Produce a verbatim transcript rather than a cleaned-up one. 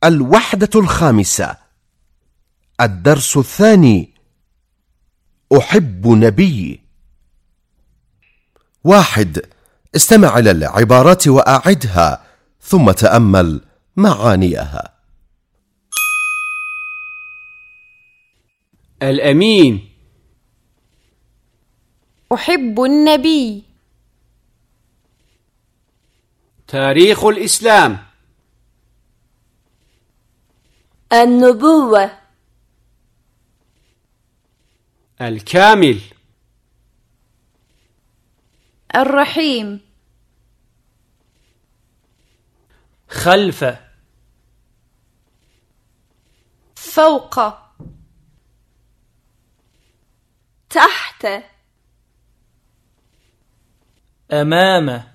الوحدة الخامسة. الدرس الثاني. أحب نبيي. واحد. استمع إلى العبارات وأعدها ثم تأمل معانيها. الأمين. أحب النبي. تاريخ الإسلام. النبوة. الكامل. الرحيم. خلف. فوق. تحت. أمام.